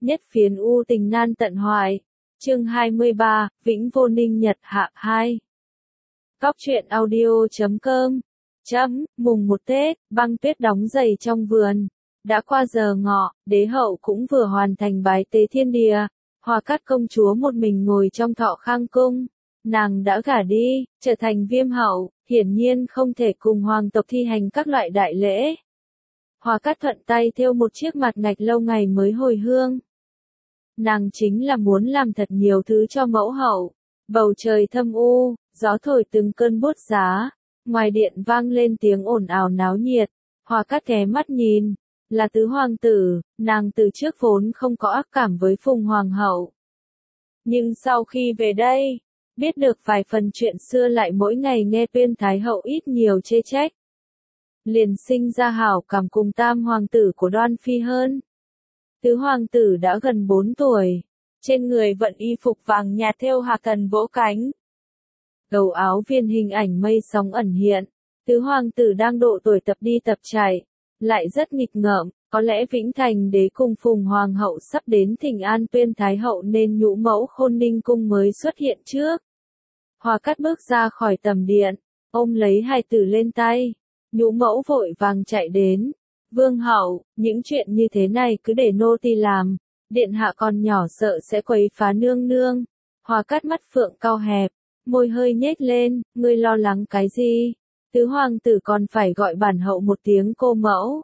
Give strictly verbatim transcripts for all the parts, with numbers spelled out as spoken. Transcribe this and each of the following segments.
Nhất phiến u tình nan tận hoài. Chương hai mươi ba, Vĩnh Vô Ninh Nhật hạ hai. Góc truyện audio chấm com. Chấm, mùng một Tết, băng tuyết đóng dày trong vườn. Đã qua giờ ngọ, đế hậu cũng vừa hoàn thành bái tế thiên địa. Hoa Cát công chúa một mình ngồi trong Thọ Khang cung. Nàng đã gả đi, trở thành viêm hậu, hiển nhiên không thể cùng hoàng tộc thi hành các loại đại lễ. Hoa Cát thuận tay thêu một chiếc mặt ngạch lâu ngày mới hồi hương. Nàng chính là muốn làm thật nhiều thứ cho mẫu hậu. Bầu trời thâm u, gió thổi từng cơn buốt giá, ngoài điện vang lên tiếng ồn ào náo nhiệt. Hoa Cát ghé mắt nhìn, là tứ hoàng tử, nàng từ trước vốn không có ác cảm với Phùng hoàng hậu. Nhưng sau khi về đây, biết được vài phần chuyện xưa lại mỗi ngày nghe Tuyên Thái hậu ít nhiều chê trách. Liền sinh ra hảo cảm cùng tam hoàng tử của Đoan Phi hơn. Tứ hoàng tử đã gần bốn tuổi, trên người vận y phục vàng nhạt thêu hạc thần vỗ cánh. Gầu áo viên hình ảnh mây sóng ẩn hiện, tứ hoàng tử đang độ tuổi tập đi tập chạy, lại rất nghịch ngợm, có lẽ Vĩnh Thành đế cùng Phùng hoàng hậu sắp đến thỉnh an Tuyên Thái hậu nên nhũ mẫu Khôn Ninh cung mới xuất hiện trước. Hoa Cát bước ra khỏi tầm điện, ôm lấy hài tử lên tay, nhũ mẫu vội vàng chạy đến. Vương hậu, những chuyện như thế này cứ để nô tỳ làm, điện hạ còn nhỏ sợ sẽ quấy phá nương nương. Hoa Cát mắt phượng cau hẹp, môi hơi nhếch lên, ngươi lo lắng cái gì? Tứ hoàng tử còn phải gọi bản hậu một tiếng cô mẫu.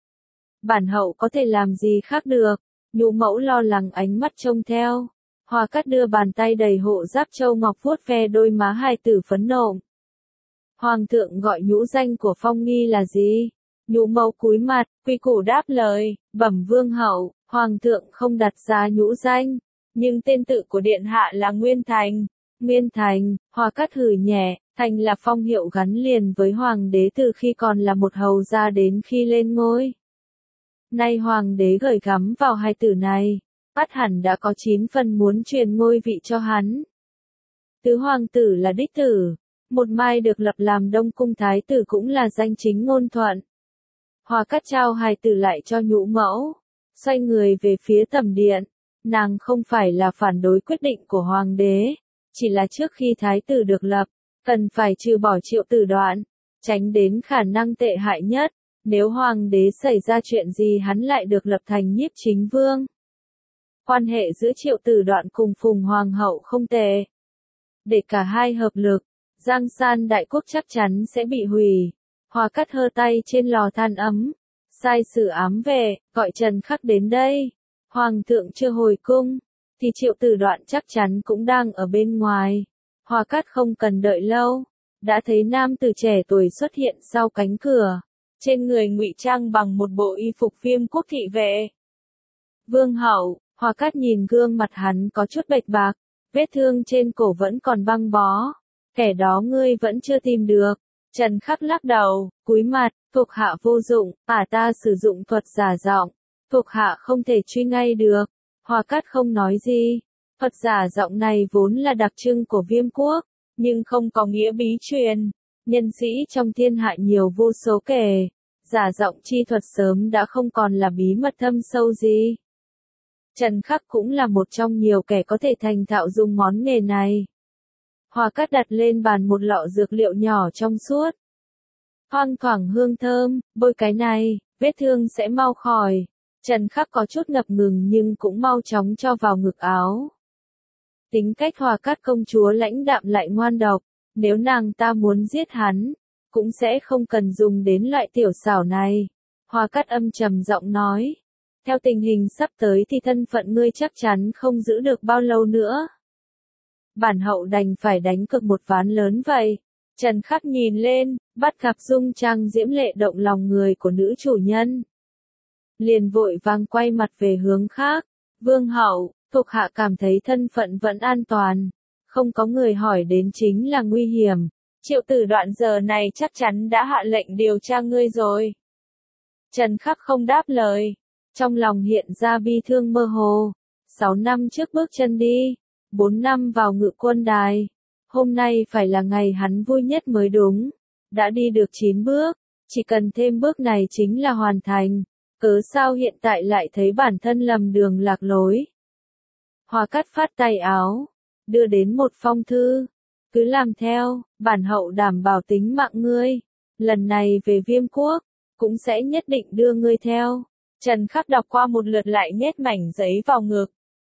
Bản hậu có thể làm gì khác được? Nhũ mẫu lo lắng ánh mắt trông theo. Hoa Cát đưa bàn tay đầy hộ giáp châu ngọc vuốt ve đôi má hài tử phấn nộ. Hoàng thượng gọi nhũ danh của Phong Nghi là gì? Nhũ mẫu cúi mặt, quy củ đáp lời, bẩm vương hậu, hoàng thượng không đặt ra nhũ danh, nhưng tên tự của điện hạ là Nguyên Thành. Nguyên Thành, Hoa Cát hừ nhẹ, Thành là phong hiệu gắn liền với hoàng đế từ khi còn là một hầu gia đến khi lên ngôi. Nay hoàng đế gửi gắm vào hai tử này, ắt hẳn đã có chín phần muốn truyền ngôi vị cho hắn. Tứ hoàng tử là đích tử, một mai được lập làm Đông cung thái tử cũng là danh chính ngôn thuận. Hoa Cát trao hài tử lại cho nhũ mẫu, xoay người về phía tầm điện, nàng không phải là phản đối quyết định của hoàng đế, chỉ là trước khi thái tử được lập, cần phải trừ bỏ Triệu Tử Đoạn, tránh đến khả năng tệ hại nhất, nếu hoàng đế xảy ra chuyện gì hắn lại được lập thành nhiếp chính vương. Quan hệ giữa Triệu Tử Đoạn cùng Phùng hoàng hậu không tệ. Để cả hai hợp lực, Giang San đại quốc chắc chắn sẽ bị hủy. Hoa Cát hơ tay trên lò than ấm, sai sử ám về, gọi Trần Khắc đến đây. Hoàng thượng chưa hồi cung, thì Triệu Tử Đoạn chắc chắn cũng đang ở bên ngoài. Hoa Cát không cần đợi lâu, đã thấy nam tử trẻ tuổi xuất hiện sau cánh cửa, trên người ngụy trang bằng một bộ y phục viêm quốc thị vệ. Vương hậu, Hoa Cát nhìn gương mặt hắn có chút bệch bạc, vết thương trên cổ vẫn còn băng bó. Kẻ đó ngươi vẫn chưa tìm được. Trần Khắc lắc đầu, cúi mặt, thuộc hạ vô dụng, ả ta sử dụng thuật giả giọng, thuộc hạ không thể truy ngay được. Hoa Cát không nói gì, thuật giả giọng này vốn là đặc trưng của viêm quốc, nhưng không có nghĩa bí truyền, nhân sĩ trong thiên hạ nhiều vô số kể, giả giọng chi thuật sớm đã không còn là bí mật thâm sâu gì. Trần Khắc cũng là một trong nhiều kẻ có thể thành thạo dùng món nghề này. Hoa Cát đặt lên bàn một lọ dược liệu nhỏ trong suốt. Thoang thoảng hương thơm, bôi cái này, vết thương sẽ mau khỏi. Trần Khắc có chút ngập ngừng nhưng cũng mau chóng cho vào ngực áo. Tính cách Hoa Cát công chúa lãnh đạm lại ngoan độc, nếu nàng ta muốn giết hắn, cũng sẽ không cần dùng đến loại tiểu xảo này. Hoa Cát âm trầm giọng nói, theo tình hình sắp tới thì thân phận ngươi chắc chắn không giữ được bao lâu nữa. Bản hậu đành phải đánh cược một ván lớn vậy. Trần Khắc nhìn lên, bắt gặp dung trang diễm lệ động lòng người của nữ chủ nhân. Liền vội vàng quay mặt về hướng khác. Vương hậu, thuộc hạ cảm thấy thân phận vẫn an toàn. Không có người hỏi đến chính là nguy hiểm. Triệu Tử Đoạn giờ này chắc chắn đã hạ lệnh điều tra ngươi rồi. Trần Khắc không đáp lời. Trong lòng hiện ra bi thương mơ hồ. Sáu năm trước bước chân đi. Bốn năm vào ngự quân đài. Hôm nay phải là ngày hắn vui nhất mới đúng. Đã đi được chín bước. Chỉ cần thêm bước này chính là hoàn thành. Cớ sao hiện tại lại thấy bản thân lầm đường lạc lối? Hoa Cát phát tay áo, đưa đến một phong thư. Cứ làm theo, bản hậu đảm bảo tính mạng ngươi. Lần này về Viêm Quốc, cũng sẽ nhất định đưa ngươi theo. Trần Khắc đọc qua một lượt lại nhét mảnh giấy vào ngực.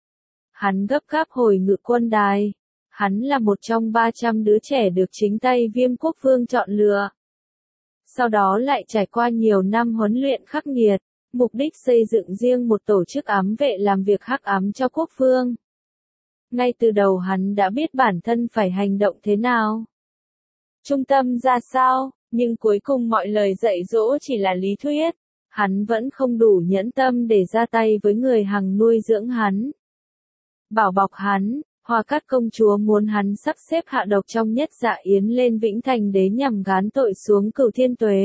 Hắn gấp gáp hồi ngự quân đài. Hắn là một trong ba trăm đứa trẻ được chính tay Viêm Quốc Vương chọn lựa. Sau đó lại trải qua nhiều năm huấn luyện khắc nghiệt, mục đích xây dựng riêng một tổ chức ám vệ làm việc hắc ám cho quốc vương. Ngay từ đầu hắn đã biết bản thân phải hành động thế nào, trung tâm ra sao, nhưng cuối cùng mọi lời dạy dỗ chỉ là lý thuyết. Hắn vẫn không đủ nhẫn tâm để ra tay với người hằng nuôi dưỡng hắn, bảo bọc hắn. Hoa Cát công chúa muốn hắn sắp xếp hạ độc trong Nhất Dạ Yến lên Vĩnh Thành Đế nhằm gán tội xuống Cửu Thiên Tuế.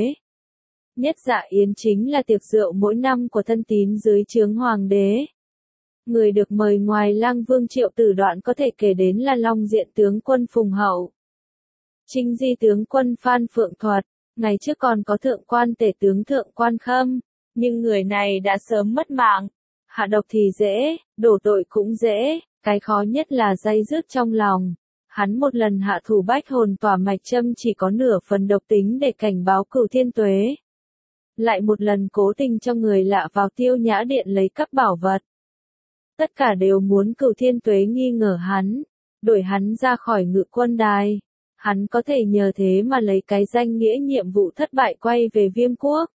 Nhất Dạ Yến chính là tiệc rượu mỗi năm của thân tín dưới trướng hoàng đế. Người được mời ngoài Lang Vương Triệu Tử Đoạn có thể kể đến là Long Diện tướng quân Phùng Hậu, Trinh Di tướng quân Phan Phượng Thuật, ngày trước còn có thượng quan tể tướng Thượng quan Khâm, nhưng người này đã sớm mất mạng. Hạ độc thì dễ, đổ tội cũng dễ, cái khó nhất là day dứt trong lòng. Hắn một lần hạ thủ bách hồn tỏa mạch châm chỉ có nửa phần độc tính để cảnh báo Cửu Thiên Tuế. Lại một lần cố tình cho người lạ vào Tiêu Nhã Điện lấy cắp bảo vật. Tất cả đều muốn Cửu Thiên Tuế nghi ngờ hắn, đuổi hắn ra khỏi ngự quân đài. Hắn có thể nhờ thế mà lấy cái danh nghĩa nhiệm vụ thất bại quay về Viêm Quốc.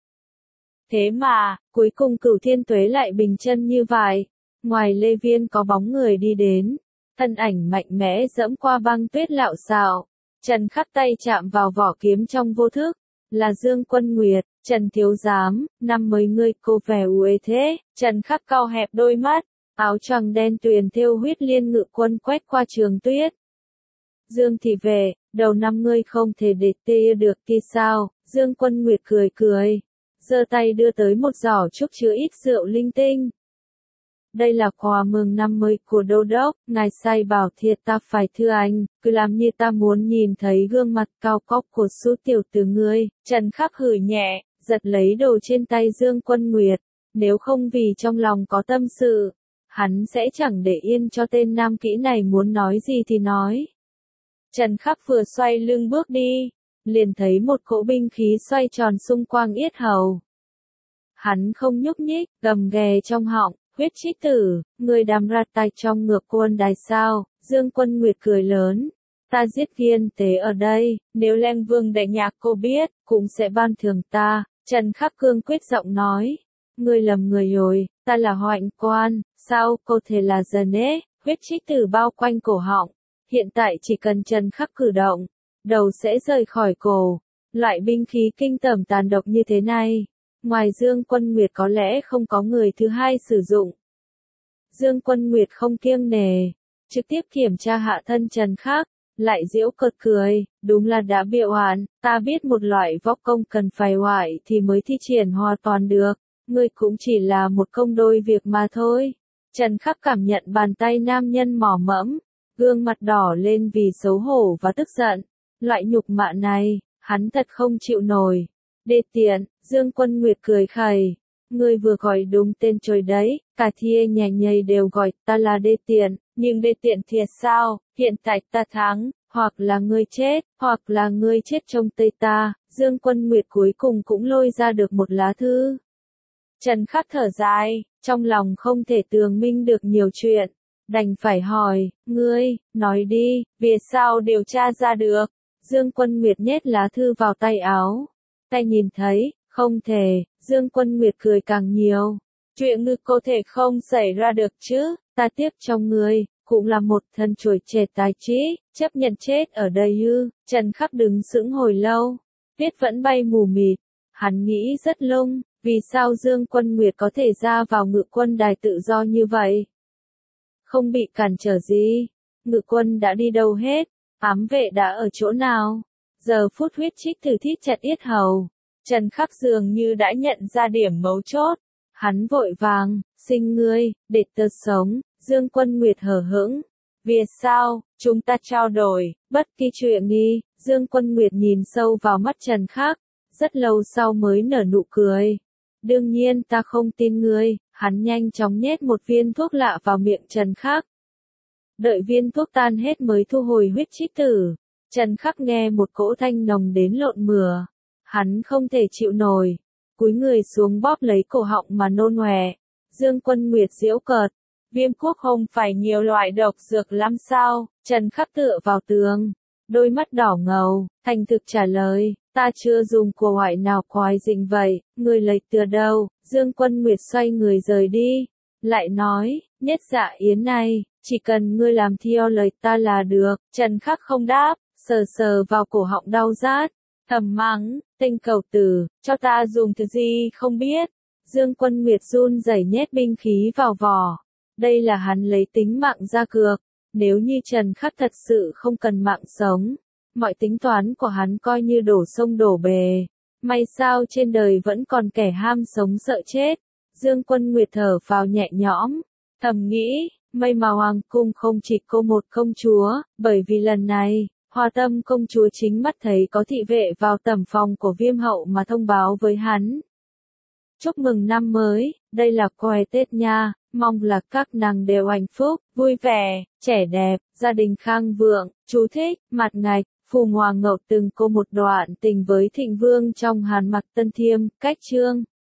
Thế mà, cuối cùng Cửu Thiên Tuế lại bình chân như vậy. Ngoài Lê Viên có bóng người đi đến, thân ảnh mạnh mẽ dẫm qua băng tuyết lạo xạo. Trần Khắc tay chạm vào vỏ kiếm trong vô thức, là Dương Quân Nguyệt. Trần thiếu giám, năm mới ngươi cô vẻ uế thế. Trần Khắc cau hẹp đôi mắt, áo choàng đen tuyền thêu huyết liên ngự quân quét qua trường tuyết. Dương thị về, đầu năm ngươi không thể để tê được thì sao? Dương Quân Nguyệt cười cười, giơ tay đưa tới một giỏ trúc chứa ít rượu linh tinh. Đây là quà mừng năm mới của đô đốc, ngài sai bảo thiệt ta phải thưa anh, cứ làm như ta muốn nhìn thấy gương mặt cao cóc của số tiểu tử ngươi. Trần Khắc hử nhẹ, giật lấy đồ trên tay Dương Quân Nguyệt, nếu không vì trong lòng có tâm sự, hắn sẽ chẳng để yên cho tên nam kỹ này muốn nói gì thì nói. Trần Khắc vừa xoay lưng bước đi, liền thấy một cỗ binh khí xoay tròn xung quanh yết hầu. Hắn không nhúc nhích, gầm ghè trong họng, huyết trích tử, người đàm ra tay trong ngược quân đài sao? Dương Quân Nguyệt cười lớn, ta giết Kiên Tế ở đây, nếu Leng Vương đại nhạc cô biết, cũng sẽ ban thưởng ta. Trần Khắc cương quyết giọng nói, ngươi lầm người rồi, ta là Hoạnh Quan, sao cô thể là Dần ấy? Huyết trích tử bao quanh cổ họng, hiện tại chỉ cần Trần Khắc cử động, đầu sẽ rời khỏi cổ. Loại binh khí kinh tởm tàn độc như thế này, ngoài Dương Quân Nguyệt có lẽ không có người thứ hai sử dụng. Dương Quân Nguyệt không kiêng nề, trực tiếp kiểm tra hạ thân Trần Khắc, lại giễu cợt cười, đúng là đã biểu hoàn, ta biết một loại võ công cần phải hoại thì mới thi triển hoàn toàn được, ngươi cũng chỉ là một công đôi việc mà thôi. Trần Khắc cảm nhận bàn tay nam nhân mỏ mẫm, gương mặt đỏ lên vì xấu hổ và tức giận, loại nhục mạ này, hắn thật không chịu nổi. Đê tiện, Dương Quân Nguyệt cười khẩy, ngươi vừa gọi đúng tên rồi đấy, cả thia nhà nhầy đều gọi ta là đê tiện, nhưng đê tiện thiệt sao? Hiện tại ta thắng, hoặc là ngươi chết, hoặc là ngươi chết trong tay ta. Dương Quân Nguyệt cuối cùng cũng lôi ra được một lá thư. Trần Khắc thở dài, trong lòng không thể tường minh được nhiều chuyện, đành phải hỏi, ngươi, nói đi, vì sao điều tra ra được? Dương Quân Nguyệt nhét lá thư vào tay áo, tay nhìn thấy, không thể. Dương Quân Nguyệt cười càng nhiều, chuyện ngư có thể không xảy ra được chứ, ta tiếp trong ngươi, cũng là một thân chuỗi trẻ tài trí, chấp nhận chết ở đây ư? Trần Khắc đứng sững hồi lâu, viết vẫn bay mù mịt, hắn nghĩ rất lung, vì sao Dương Quân Nguyệt có thể ra vào ngự quân đài tự do như vậy? Không bị cản trở gì, ngự quân đã đi đâu hết, ám vệ đã ở chỗ nào? Giờ phút huyết trích tử thít chặt yết hầu, Trần Khắc dường như đã nhận ra điểm mấu chốt, hắn vội vàng, xin ngươi, để tớ sống. Dương Quân Nguyệt hờ hững, vì sao, chúng ta trao đổi, bất kỳ chuyện đi. Dương Quân Nguyệt nhìn sâu vào mắt Trần Khắc, rất lâu sau mới nở nụ cười. Đương nhiên ta không tin ngươi, hắn nhanh chóng nhét một viên thuốc lạ vào miệng Trần Khắc. Đợi viên thuốc tan hết mới thu hồi huyết trích tử. Trần Khắc nghe một cỗ thanh nồng đến lộn mửa. Hắn không thể chịu nổi. Cúi người xuống bóp lấy cổ họng mà nôn ọe. Dương Quân Nguyệt giễu cợt. Viêm thuốc không phải nhiều loại độc dược lắm sao? Trần Khắc tựa vào tường. Đôi mắt đỏ ngầu, thành thực trả lời. Ta chưa dùng của ngoại nào quái dịnh vậy, người lấy từ đâu? Dương Quân Nguyệt xoay người rời đi. Lại nói, Nhất Dạ Yến này, chỉ cần ngươi làm theo lời ta là được. Trần Khắc không đáp, sờ sờ vào cổ họng đau rát. Thầm mắng, tinh cầu tử, cho ta dùng thứ gì không biết. Dương Quân Nguyệt run rẩy nhét binh khí vào vỏ. Đây là hắn lấy tính mạng ra cược. Nếu như Trần Khắc thật sự không cần mạng sống, mọi tính toán của hắn coi như đổ sông đổ bề. May sao trên đời vẫn còn kẻ ham sống sợ chết. Dương Quân Nguyệt thở vào nhẹ nhõm, thầm nghĩ, may mà hoàng cung không chỉ cô một công chúa, bởi vì lần này, Hoa Tâm công chúa chính mắt thấy có thị vệ vào tẩm phòng của Viêm hậu mà thông báo với hắn. Chúc mừng năm mới, đây là quà Tết nha, mong là các nàng đều hạnh phúc, vui vẻ, trẻ đẹp, gia đình khang vượng. Chú thích, mặt ngạch, Phùng Hoàng Ngậu từng có một đoạn tình với Thịnh Vương trong Hàn Mặc Tân Thiêm, cách chương.